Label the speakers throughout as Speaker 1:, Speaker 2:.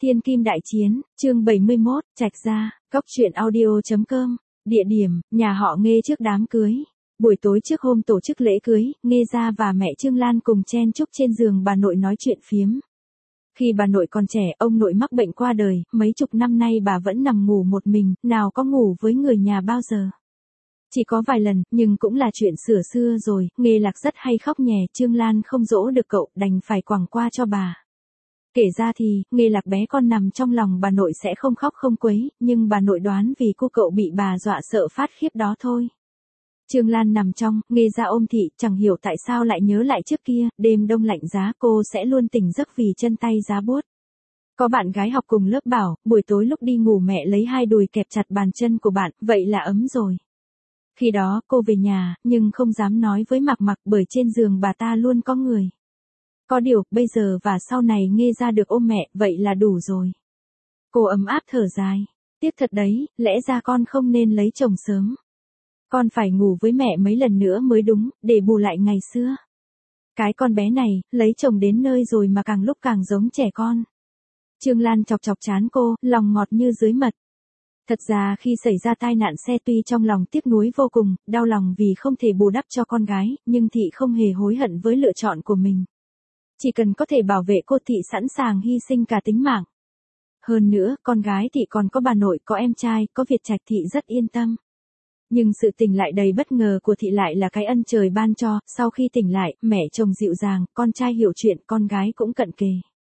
Speaker 1: Thiên Kim Đại Chiến, chương 71, Trạch Gia, Cóc Truyện Audio.com, địa điểm, nhà họ Nghê trước đám cưới. Buổi tối trước hôm tổ chức lễ cưới, Nghê Gia và mẹ Trương Lan cùng chen chúc trên giường bà nội nói chuyện phiếm. Khi bà nội còn trẻ, ông nội mắc bệnh qua đời, mấy chục năm nay bà vẫn nằm ngủ một mình, nào có ngủ với người nhà bao giờ. Chỉ có vài lần, nhưng cũng là chuyện sửa xưa rồi, Nghê Lạc rất hay khóc nhè, Trương Lan không dỗ được cậu, đành phải quẳng qua cho bà. Kể ra thì, Nghê Lạc bé con nằm trong lòng bà nội sẽ không khóc không quấy, nhưng bà nội đoán vì cô cậu bị bà dọa sợ phát khiếp đó thôi. Trương Lan nằm trong, Nghê Gia ôm thị, chẳng hiểu tại sao lại nhớ lại trước kia, đêm đông lạnh giá cô sẽ luôn tỉnh giấc vì chân tay giá buốt. Có bạn gái học cùng lớp bảo, buổi tối lúc đi ngủ mẹ lấy hai đùi kẹp chặt bàn chân của bạn, vậy là ấm rồi. Khi đó cô về nhà, nhưng không dám nói với Mặc Mặc bởi trên giường bà ta luôn có người. Có điều, bây giờ và sau này Nghê Gia được ôm mẹ, vậy là đủ rồi. Cô ấm áp thở dài. Tiếc thật đấy, lẽ ra con không nên lấy chồng sớm. Con phải ngủ với mẹ mấy lần nữa mới đúng, để bù lại ngày xưa. Cái con bé này, lấy chồng đến nơi rồi mà càng lúc càng giống trẻ con. Trương Lan chọc chọc trán cô, lòng ngọt như dưới mật. Thật ra khi xảy ra tai nạn xe tuy trong lòng tiếc nuối vô cùng, đau lòng vì không thể bù đắp cho con gái, nhưng thị không hề hối hận với lựa chọn của mình. Chỉ cần có thể bảo vệ cô thị sẵn sàng hy sinh cả tính mạng. Hơn nữa, con gái thị còn có bà nội, có em trai, có Việt Trạch thị rất yên tâm. Nhưng sự tỉnh lại đầy bất ngờ của thị lại là cái ân trời ban cho, sau khi tỉnh lại, mẹ chồng dịu dàng, con trai hiểu chuyện, con gái cũng cận kề.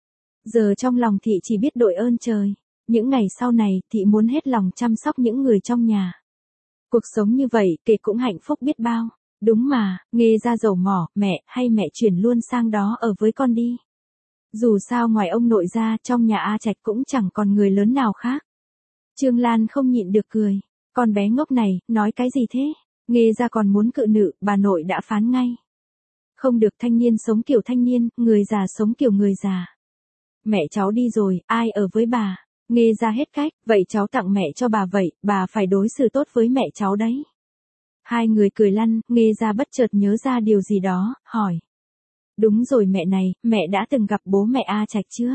Speaker 1: Giờ trong lòng thị chỉ biết đội ơn trời. Những ngày sau này, thị muốn hết lòng chăm sóc những người trong nhà. Cuộc sống như vậy, kể cũng hạnh phúc biết bao. Đúng mà, Nghê Gia dầu mỏ, mẹ, hay mẹ chuyển luôn sang đó ở với con đi. Dù sao ngoài ông nội ra, trong nhà A Trạch cũng chẳng còn người lớn nào khác. Trương Lan không nhịn được cười. Con bé ngốc này, nói cái gì thế? Nghê Gia còn muốn cự nữ, bà nội đã phán ngay. Không được, thanh niên sống kiểu thanh niên, người già sống kiểu người già. Mẹ cháu đi rồi, ai ở với bà? Nghê Gia hết cách, vậy cháu tặng mẹ cho bà vậy, bà phải đối xử tốt với mẹ cháu đấy. Hai người cười lăn, Nghê Gia bất chợt nhớ ra điều gì đó, hỏi. Đúng rồi mẹ này, mẹ đã từng gặp bố mẹ A Trạch chưa?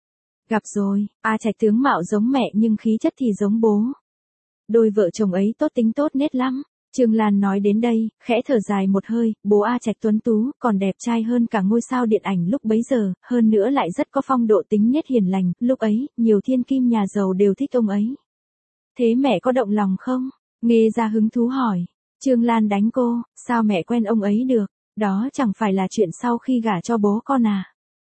Speaker 1: Gặp rồi, A Trạch tướng mạo giống mẹ nhưng khí chất thì giống bố. Đôi vợ chồng ấy tốt tính tốt nết lắm. Trương Lan nói đến đây, khẽ thở dài một hơi, bố A Trạch tuấn tú, còn đẹp trai hơn cả ngôi sao điện ảnh lúc bấy giờ, hơn nữa lại rất có phong độ tính nết hiền lành, lúc ấy, nhiều thiên kim nhà giàu đều thích ông ấy. Thế mẹ có động lòng không? Nghê Gia hứng thú hỏi. Trương Lan đánh cô, sao mẹ quen ông ấy được? Đó chẳng phải là chuyện sau khi gả cho bố con à?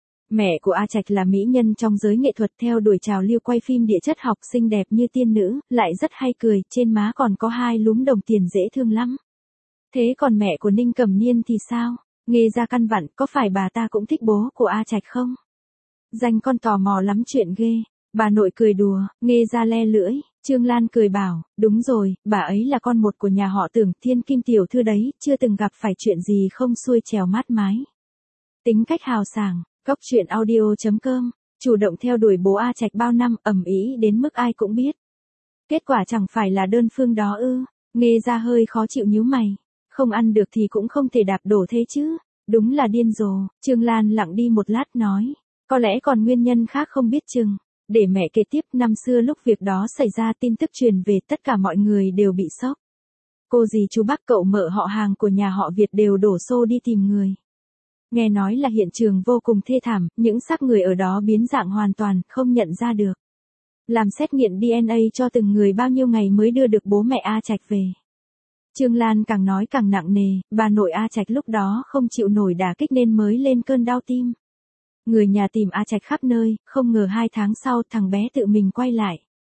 Speaker 1: Mẹ của A Trạch là mỹ nhân trong giới nghệ thuật theo đuổi trào lưu quay phim địa chất học, xinh đẹp như tiên nữ, lại rất hay cười, trên má còn có hai lúm đồng tiền dễ thương lắm. Thế còn mẹ của Ninh Cẩm Niên thì sao? Nghê Gia căn vặn, có phải bà ta cũng thích bố của A Trạch không? Danh con tò mò lắm chuyện ghê. Bà nội cười đùa, Nghê Gia le lưỡi. Trương Lan cười bảo, đúng rồi, bà ấy là con một của nhà họ Tưởng, thiên kim tiểu thư đấy, chưa từng gặp phải chuyện gì không xuôi trèo mát mái. Tính cách hào sảng. Cóc Truyện Audio.com, chủ động theo đuổi bố A Trạch bao năm, ầm ĩ đến mức ai cũng biết. Kết quả chẳng phải là đơn phương đó ư? Nghê Gia hơi khó chịu nhíu mày. Không ăn được thì cũng không thể đạp đổ thế chứ. Đúng là điên rồ. Trương Lan lặng đi một lát nói. Có lẽ còn nguyên nhân khác không biết chừng. Để mẹ kể tiếp, năm xưa lúc việc đó xảy ra tin tức truyền về, tất cả mọi người đều bị sốc. Cô dì chú bác cậu mợ họ hàng của nhà họ Việt đều đổ xô đi tìm người. Nghe nói là hiện trường vô cùng thê thảm, những xác người ở đó biến dạng hoàn toàn, không nhận ra được. Làm xét nghiệm DNA cho từng người bao nhiêu ngày mới đưa được bố mẹ A Trạch về. Trương Lan càng nói càng nặng nề, bà nội A Trạch lúc đó không chịu nổi đả kích nên mới lên cơn đau tim. Người nhà tìm A Trạch khắp nơi, không ngờ 2 tháng sau thằng bé tự mình quay lại.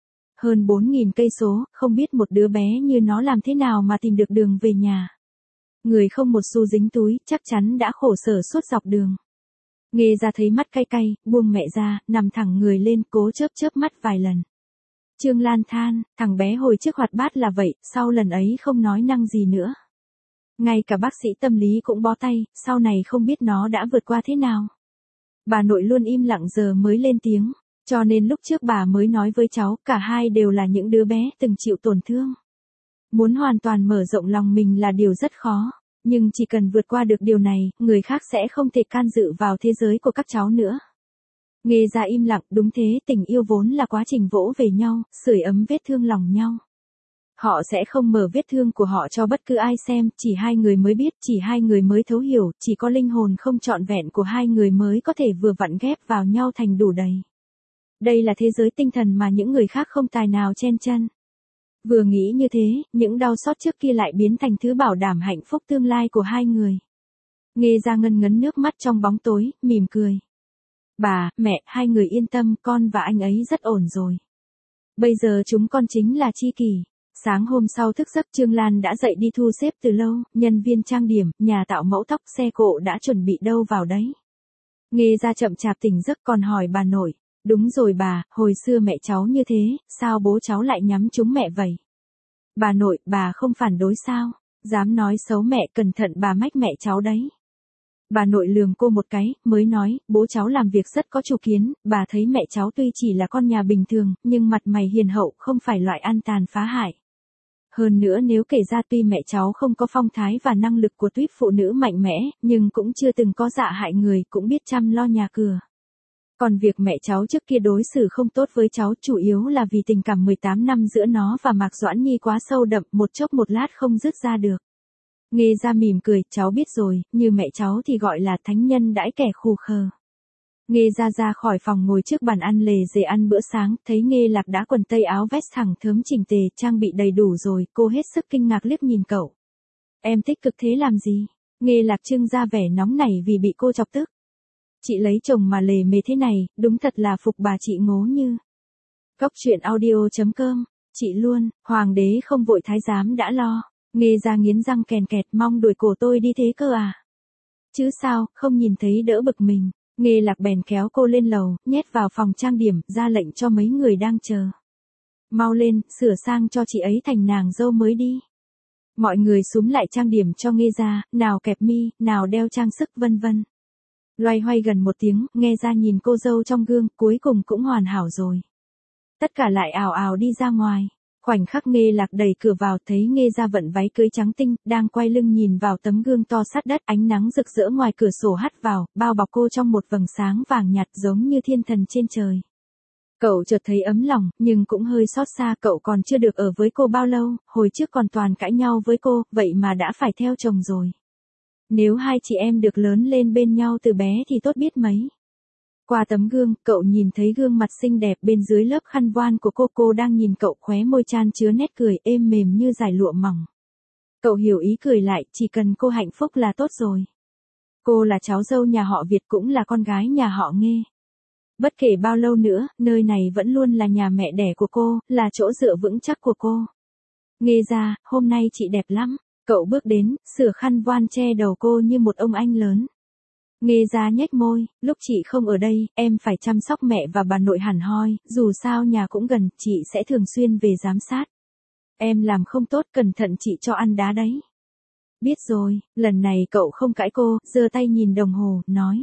Speaker 1: Hơn 4.000 cây số, không biết một đứa bé như nó làm thế nào mà tìm được đường về nhà. Người không một xu dính túi, chắc chắn đã khổ sở suốt dọc đường. Nghê Gia thấy mắt cay cay, buông mẹ ra, nằm thẳng người lên, cố chớp chớp mắt vài lần. Trương Lan than, thằng bé hồi trước hoạt bát là vậy, sau lần ấy không nói năng gì nữa. Ngay cả bác sĩ tâm lý cũng bó tay, sau này không biết nó đã vượt qua thế nào. Bà nội luôn im lặng giờ mới lên tiếng, cho nên lúc trước bà mới nói với cháu, cả hai đều là những đứa bé từng chịu tổn thương. Muốn hoàn toàn mở rộng lòng mình là điều rất khó, nhưng chỉ cần vượt qua được điều này, người khác sẽ không thể can dự vào thế giới của các cháu nữa. Nghe ra im lặng, đúng thế, tình yêu vốn là quá trình vỗ về nhau, sưởi ấm vết thương lòng nhau. Họ sẽ không mở vết thương của họ cho bất cứ ai xem, chỉ hai người mới biết, chỉ hai người mới thấu hiểu, chỉ có linh hồn không trọn vẹn của hai người mới có thể vừa vặn ghép vào nhau thành đủ đầy. Đây là thế giới tinh thần mà những người khác không tài nào chen chân. Vừa nghĩ như thế, những đau xót trước kia lại biến thành thứ bảo đảm hạnh phúc tương lai của hai người. Nghe ra ngân ngấn nước mắt trong bóng tối, mỉm cười. Bà, mẹ, hai người yên tâm, con và anh ấy rất ổn rồi. Bây giờ chúng con chính là tri kỷ. Sáng hôm sau thức giấc Trương Lan đã dậy đi thu xếp từ lâu, nhân viên trang điểm, nhà tạo mẫu tóc, xe cộ đã chuẩn bị đâu vào đấy. Nghe ra chậm chạp tỉnh giấc còn hỏi bà nội. Đúng rồi bà, hồi xưa mẹ cháu như thế, sao bố cháu lại nhắm trúng mẹ vậy? Bà nội, bà không phản đối sao? Dám nói xấu mẹ, cẩn thận bà mách mẹ cháu đấy. Bà nội lườm cô một cái, mới nói, bố cháu làm việc rất có chủ kiến, bà thấy mẹ cháu tuy chỉ là con nhà bình thường, nhưng mặt mày hiền hậu, không phải loại ăn tàn phá hại. Hơn nữa nếu kể ra tuy mẹ cháu không có phong thái và năng lực của tuýp phụ nữ mạnh mẽ, nhưng cũng chưa từng có dạ hại người, cũng biết chăm lo nhà cửa. Còn việc mẹ cháu trước kia đối xử không tốt với cháu chủ yếu là vì tình cảm 18 năm giữa nó và Mạc Doãn Nhi quá sâu đậm, một chốc một lát không dứt ra được. Nghe ra mỉm cười, cháu biết rồi, như mẹ cháu thì gọi là thánh nhân đãi kẻ khù khờ. Nghe ra khỏi phòng ngồi trước bàn ăn lề dề ăn bữa sáng, thấy Nghe Lạc đã quần tây áo vest thẳng thớm chỉnh tề, trang bị đầy đủ rồi, cô hết sức kinh ngạc liếc nhìn cậu. Em tích cực thế làm gì? Nghe Lạc trưng ra vẻ nóng nảy vì bị cô chọc tức. Chị lấy chồng mà lề mề thế này, đúng thật là phục bà chị Ngố Như. Góc truyện audio.com, chị luôn, hoàng đế không vội thái giám đã lo. Nghe ra nghiến răng kèn kẹt, mong đuổi cổ tôi đi thế cơ à? Chứ sao, không nhìn thấy đỡ bực mình. Nghe Lạc bèn kéo cô lên lầu, nhét vào phòng trang điểm, ra lệnh cho mấy người đang chờ. Mau lên, sửa sang cho chị ấy thành nàng dâu mới đi. Mọi người xúm lại trang điểm cho Nghe ra, nào kẹp mi, nào đeo trang sức vân vân. Loay hoay gần một tiếng, Nghe ra nhìn cô dâu trong gương, cuối cùng cũng hoàn hảo rồi. Tất cả lại ào ào đi ra ngoài. Khoảnh khắc Nghe Lạc đẩy cửa vào, thấy Nghe ra vận váy cưới trắng tinh, đang quay lưng nhìn vào tấm gương to sát đất, ánh nắng rực rỡ ngoài cửa sổ hắt vào, bao bọc cô trong một vầng sáng vàng nhạt giống như thiên thần trên trời. Cậu chợt thấy ấm lòng, nhưng cũng hơi xót xa, cậu còn chưa được ở với cô bao lâu, hồi trước còn toàn cãi nhau với cô, vậy mà đã phải theo chồng rồi. Nếu hai chị em được lớn lên bên nhau từ bé thì tốt biết mấy. Qua tấm gương, cậu nhìn thấy gương mặt xinh đẹp bên dưới lớp khăn voan của cô đang nhìn cậu, khóe môi chan chứa nét cười êm mềm như dải lụa mỏng. Cậu hiểu ý cười lại, chỉ cần cô hạnh phúc là tốt rồi. Cô là cháu dâu nhà họ Việt, cũng là con gái nhà họ Nghe. Bất kể bao lâu nữa, nơi này vẫn luôn là nhà mẹ đẻ của cô, là chỗ dựa vững chắc của cô. Nghe ra, hôm nay chị đẹp lắm. Cậu bước đến, sửa khăn voan che đầu cô như một ông anh lớn. Nghe ra nhếch môi, lúc chị không ở đây, em phải chăm sóc mẹ và bà nội hẳn hoi, dù sao nhà cũng gần, chị sẽ thường xuyên về giám sát. Em làm không tốt, cẩn thận chị cho ăn đá đấy. Biết rồi, lần này cậu không cãi cô, giơ tay nhìn đồng hồ, nói.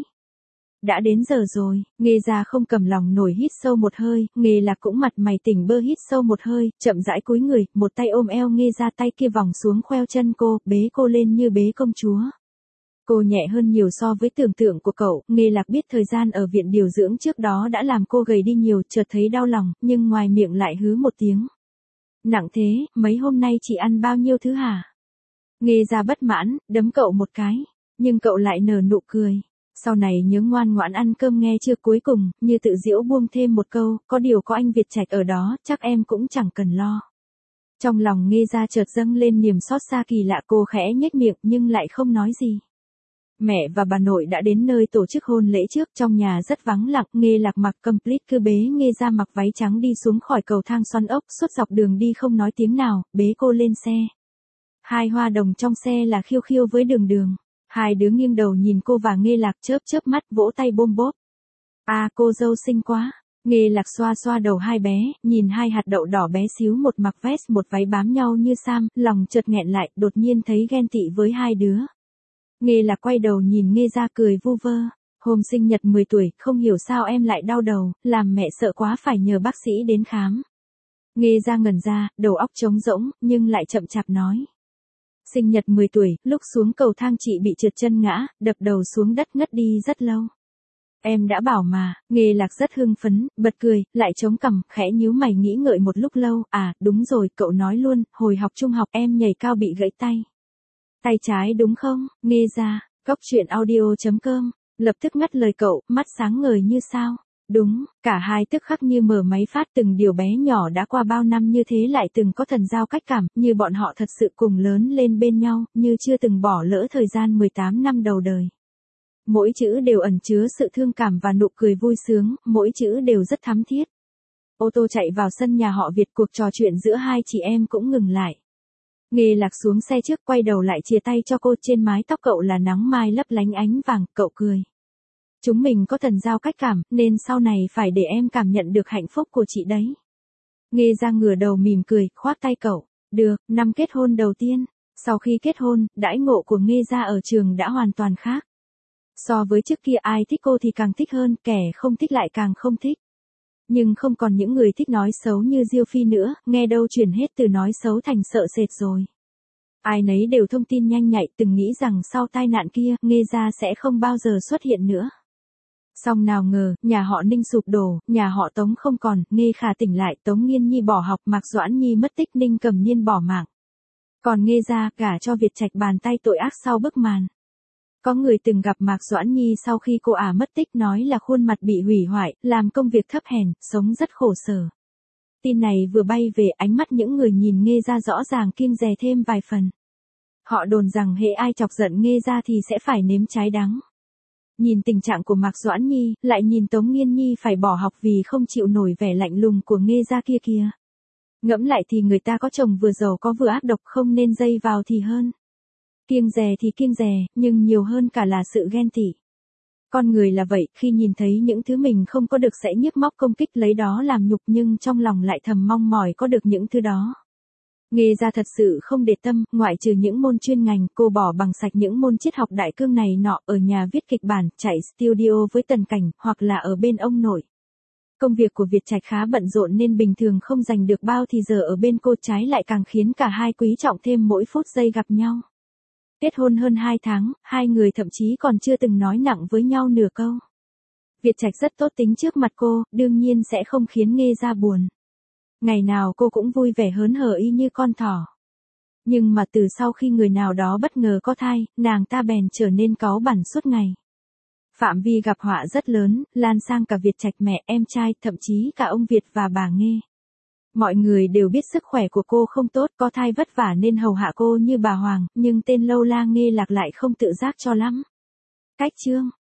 Speaker 1: Đã đến giờ rồi, Nghe ra không cầm lòng nổi hít sâu một hơi, Nghe Lạc cũng mặt mày tỉnh bơ hít sâu một hơi, chậm rãi cúi người, một tay ôm eo Nghe ra, tay kia vòng xuống khoeo chân cô, bế cô lên như bế công chúa. Cô nhẹ hơn nhiều so với tưởng tượng của cậu, Nghe Lạc biết thời gian ở viện điều dưỡng trước đó đã làm cô gầy đi nhiều, chợt thấy đau lòng, nhưng ngoài miệng lại hứ một tiếng. Nặng thế, mấy hôm nay chị ăn bao nhiêu thứ hả? Nghe ra bất mãn, đấm cậu một cái, nhưng cậu lại nở nụ cười. Sau này nhớ ngoan ngoãn ăn cơm nghe chưa, cuối cùng, như tự giễu buông thêm một câu, có điều có anh Việt Trạch ở đó, chắc em cũng chẳng cần lo. Trong lòng Nghe ra chợt dâng lên niềm xót xa kỳ lạ, cô khẽ nhếch miệng nhưng lại không nói gì. Mẹ và bà nội đã đến nơi tổ chức hôn lễ trước, trong nhà rất vắng lặng, Nghe Lạc mặc complete cứ bế Nghe ra mặc váy trắng đi xuống khỏi cầu thang xoắn ốc, suốt dọc đường đi không nói tiếng nào, bế cô lên xe. Hai hoa đồng trong xe là Khiêu Khiêu với Đường Đường. Hai đứa nghiêng đầu nhìn cô và Nghe Lạc, chớp chớp mắt, vỗ tay bôm bốp. À, cô dâu xinh quá. Nghe Lạc xoa xoa đầu hai bé, nhìn hai hạt đậu đỏ bé xíu, một mặc vest một váy bám nhau như sam, lòng chợt nghẹn lại, đột nhiên thấy ghen tị với hai đứa. Nghe Lạc quay đầu nhìn Nghe ra cười vu vơ. Hôm sinh nhật 10 tuổi, không hiểu sao em lại đau đầu, làm mẹ sợ quá phải nhờ bác sĩ đến khám. Nghe ra ngẩn ra, đầu óc trống rỗng, nhưng lại chậm chạp nói. Sinh nhật 10 tuổi, lúc xuống cầu thang chị bị trượt chân ngã, đập đầu xuống đất ngất đi rất lâu. Em đã bảo mà, Nghê Lạc rất hưng phấn, bật cười, lại chống cằm, khẽ nhíu mày nghĩ ngợi một lúc lâu, à, đúng rồi, cậu nói luôn, hồi học trung học em nhảy cao bị gãy tay. Tay trái đúng không, Nghê ra, góc chuyện audio.com, lập tức ngắt lời cậu, mắt sáng ngời như sao. Đúng, cả hai tức khắc như mở máy phát từng điều bé nhỏ đã qua bao năm như thế lại từng có thần giao cách cảm, như bọn họ thật sự cùng lớn lên bên nhau, như chưa từng bỏ lỡ thời gian 18 năm đầu đời. Mỗi chữ đều ẩn chứa sự thương cảm và nụ cười vui sướng, mỗi chữ đều rất thắm thiết. Ô tô chạy vào sân nhà họ Việt, cuộc trò chuyện giữa hai chị em cũng ngừng lại. Nghê Lạc xuống xe trước, quay đầu lại chia tay cho cô, trên mái tóc cậu là nắng mai lấp lánh ánh vàng, cậu cười. Chúng mình có thần giao cách cảm, nên sau này phải để em cảm nhận được hạnh phúc của chị đấy. Nghê ra ngửa đầu mỉm cười, khoác tay cậu. Được, năm kết hôn đầu tiên. Sau khi kết hôn, đãi ngộ của Nghê ra ở trường đã hoàn toàn khác. So với trước kia ai thích cô thì càng thích hơn, kẻ không thích lại càng không thích. Nhưng không còn những người thích nói xấu như Diêu Phi nữa, nghe đâu chuyển hết từ nói xấu thành sợ sệt rồi. Ai nấy đều thông tin nhanh nhạy, từng nghĩ rằng sau tai nạn kia, Nghê ra sẽ không bao giờ xuất hiện nữa. Song nào ngờ, nhà họ Ninh sụp đổ, nhà họ Tống không còn, Nghê Khả tỉnh lại, Tống Nghiên Nhi bỏ học, Mạc Doãn Nhi mất tích, Ninh Cầm Niên bỏ mạng. Còn Nghê ra, gả cho Việt Trạch bàn tay tội ác sau bức màn. Có người từng gặp Mạc Doãn Nhi sau khi cô ả mất tích nói là khuôn mặt bị hủy hoại, làm công việc thấp hèn, sống rất khổ sở. Tin này vừa bay về, ánh mắt những người nhìn Nghê ra rõ ràng kiêng dè thêm vài phần. Họ đồn rằng hễ ai chọc giận Nghê ra thì sẽ phải nếm trái đắng. Nhìn tình trạng của Mạc Doãn Nhi, lại nhìn Tống Nghiên Nhi phải bỏ học vì không chịu nổi vẻ lạnh lùng của Nghê ra kia kìa. Ngẫm lại thì người ta có chồng vừa giàu có vừa ác độc, không nên dây vào thì hơn. Kiêng dè thì kiêng dè, nhưng nhiều hơn cả là sự ghen tị. Con người là vậy, khi nhìn thấy những thứ mình không có được sẽ nhức móc công kích lấy đó làm nhục, nhưng trong lòng lại thầm mong mỏi có được những thứ đó. Nghê ra thật sự không để tâm, ngoại trừ những môn chuyên ngành, cô bỏ bằng sạch những môn triết học đại cương này nọ, ở nhà viết kịch bản, chạy studio với Tần Cảnh, hoặc là ở bên ông nội. Công việc của Việt Trạch khá bận rộn nên bình thường không dành được bao thì giờ ở bên cô, trái lại càng khiến cả hai quý trọng thêm mỗi phút giây gặp nhau. Kết hôn hơn 2 tháng, hai người thậm chí còn chưa từng nói nặng với nhau nửa câu. Việt Trạch rất tốt tính trước mặt cô, đương nhiên sẽ không khiến Nghê ra buồn. Ngày nào cô cũng vui vẻ hớn hở y như con thỏ. Nhưng mà từ sau khi người nào đó bất ngờ có thai, nàng ta bèn trở nên cáu bẳn suốt ngày. Phạm vi gặp họa rất lớn, lan sang cả Việt Trạch, mẹ, em trai, thậm chí cả ông Việt và bà Nghê. Mọi người đều biết sức khỏe của cô không tốt, có thai vất vả nên hầu hạ cô như bà Hoàng, nhưng tên lâu la Nghê Lạc lại không tự giác cho lắm. Cách chương